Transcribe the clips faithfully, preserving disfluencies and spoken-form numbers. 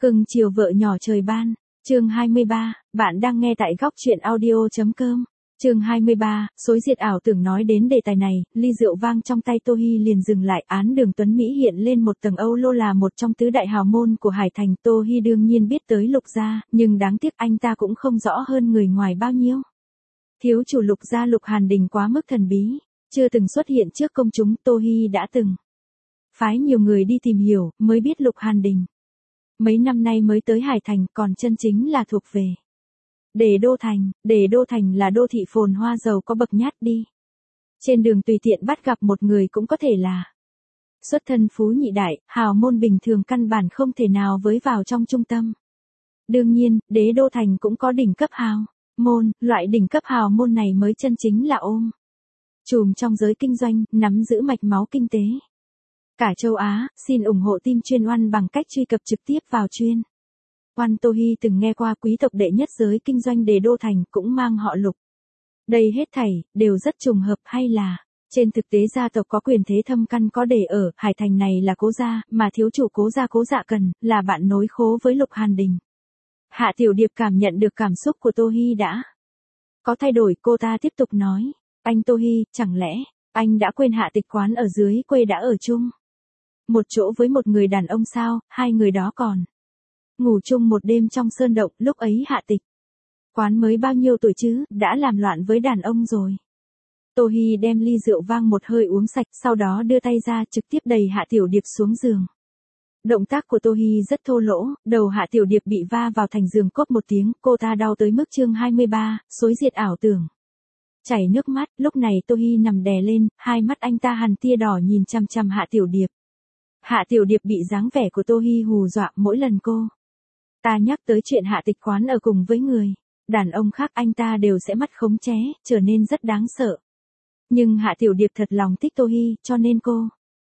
Cưng chiều vợ nhỏ trời ban, chương hai mươi ba, bạn đang nghe tại góc truyện audio.com. Chương hai mươi ba, xối diệt ảo tưởng. Nói đến đề tài này, ly rượu vang trong tay Tô Hi liền dừng lại. Án Đường Tuấn Mỹ hiện lên một tầng Âu Lô là một trong tứ đại hào môn của Hải Thành. Tô Hi đương nhiên biết tới Lục gia, nhưng đáng tiếc anh ta cũng không rõ hơn người ngoài bao nhiêu. Thiếu chủ Lục gia Lục Hàn Đình quá mức thần bí, chưa từng xuất hiện trước công chúng. Tô Hi đã từng phái nhiều người đi tìm hiểu, mới biết Lục Hàn Đình mấy năm nay mới tới Hải Thành, còn chân chính là thuộc về Đề Đô Thành. Đề Đô Thành là đô thị phồn hoa giàu có bậc nhát đi. Trên đường tùy tiện bắt gặp một người cũng có thể là xuất thân phú nhị đại, hào môn bình thường căn bản không thể nào với vào trong trung tâm. Đương nhiên, Đế Đô Thành cũng có đỉnh cấp hào môn, loại đỉnh cấp hào môn này mới chân chính là ôm chùm trong giới kinh doanh, nắm giữ mạch máu kinh tế cả châu Á. Xin ủng hộ team chuyên oan bằng cách truy cập trực tiếp vào chuyên oan. Tô Hi từng nghe qua quý tộc đệ nhất giới kinh doanh Đề Đô Thành cũng mang họ Lục. Đây hết thảy đều rất trùng hợp, hay là trên thực tế gia tộc có quyền thế thâm căn có để ở Hải Thành này là Cố gia, mà thiếu chủ Cố gia Cố Dạ Cần là bạn nối khố với Lục Hàn Đình. Hạ Tiểu Điệp cảm nhận được cảm xúc của Tô Hi đã có thay đổi, cô ta tiếp tục nói, anh Tô Hi, chẳng lẽ anh đã quên Hạ Tịch Quán ở dưới quê đã ở chung một chỗ với một người đàn ông sao? Hai người đó còn ngủ chung một đêm trong sơn động. Lúc ấy Hạ Tịch Quán mới bao nhiêu tuổi chứ, đã làm loạn với đàn ông rồi. Tô Hi đem ly rượu vang một hơi uống sạch, sau đó đưa tay ra trực tiếp đẩy Hạ Tiểu Điệp xuống giường. Động tác của Tô Hi rất thô lỗ, đầu Hạ Tiểu Điệp bị va vào thành giường cốp một tiếng, cô ta đau tới mức. Chương hai mươi ba, xối diệt ảo tưởng. Chảy nước mắt, lúc này Tô Hi nằm đè lên, hai mắt anh ta hằn tia đỏ nhìn chằm chằm Hạ Tiểu Điệp. Hạ Tiểu Điệp bị dáng vẻ của Tô Hi hù dọa, mỗi lần cô ta nhắc tới chuyện Hạ Tịch Quán ở cùng với người đàn ông khác, anh ta đều sẽ mắt khống chế, trở nên rất đáng sợ. Nhưng Hạ Tiểu Điệp thật lòng thích Tô Hi, cho nên cô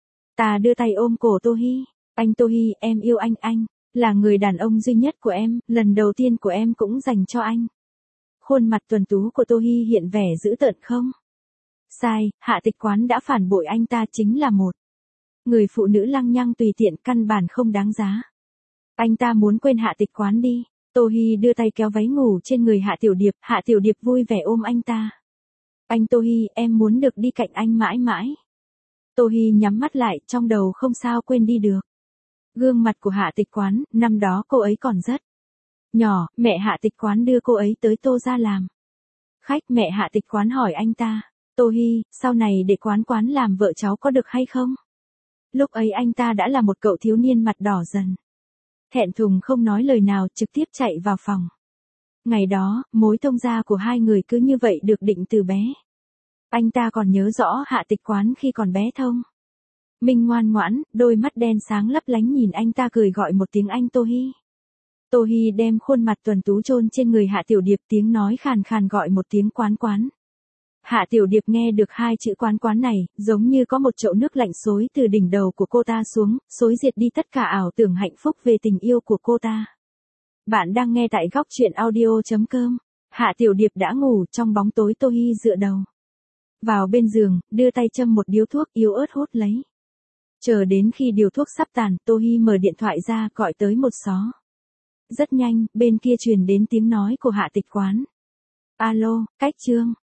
ta đưa tay ôm cổ Tô Hi. Anh Tô Hi, em yêu anh, anh là người đàn ông duy nhất của em, lần đầu tiên của em cũng dành cho anh. Khuôn mặt tuấn tú của Tô Hi hiện vẻ dữ tợn. Không sai, Hạ Tịch Quán đã phản bội anh ta, chính là một người phụ nữ lăng nhăng tùy tiện, căn bản không đáng giá. Anh ta muốn quên Hạ Tịch Quán đi. Tô Hi đưa tay kéo váy ngủ trên người Hạ Tiểu Điệp, Hạ Tiểu Điệp vui vẻ ôm anh ta. Anh Tô Hi, em muốn được đi cạnh anh mãi mãi. Tô Hi nhắm mắt lại, trong đầu không sao quên đi được gương mặt của Hạ Tịch Quán, năm đó cô ấy còn rất nhỏ, mẹ Hạ Tịch Quán đưa cô ấy tới Tô gia làm khách. Mẹ Hạ Tịch Quán hỏi anh ta, Tô Hi, sau này để Quán Quán làm vợ cháu có được hay không? Lúc ấy anh ta đã là một cậu thiếu niên mặt đỏ dần, thẹn thùng không nói lời nào, trực tiếp chạy vào phòng. Ngày đó, mối thông gia của hai người cứ như vậy được định từ bé. Anh ta còn nhớ rõ Hạ Tịch Quán khi còn bé thông minh ngoan ngoãn, đôi mắt đen sáng lấp lánh nhìn anh ta cười gọi một tiếng anh Tô Hi. Tô Hi đem khuôn mặt tuấn tú chôn trên người Hạ Tiểu Điệp, tiếng nói khàn khàn gọi một tiếng Quán Quán. Hạ Tiểu Điệp nghe được hai chữ Quán Quán này, giống như có một chậu nước lạnh xối từ đỉnh đầu của cô ta xuống, xối diệt đi tất cả ảo tưởng hạnh phúc về tình yêu của cô ta. Bạn đang nghe tại góc truyện audio.com. Hạ Tiểu Điệp đã ngủ, trong bóng tối Tô Hi dựa đầu vào bên giường, đưa tay châm một điếu thuốc yếu ớt hút lấy. Chờ đến khi điều thuốc sắp tàn, Tô Hi mở điện thoại ra gọi tới một xó. Rất nhanh, bên kia truyền đến tiếng nói của Hạ Tịch Quán. Alo, Cách Trương,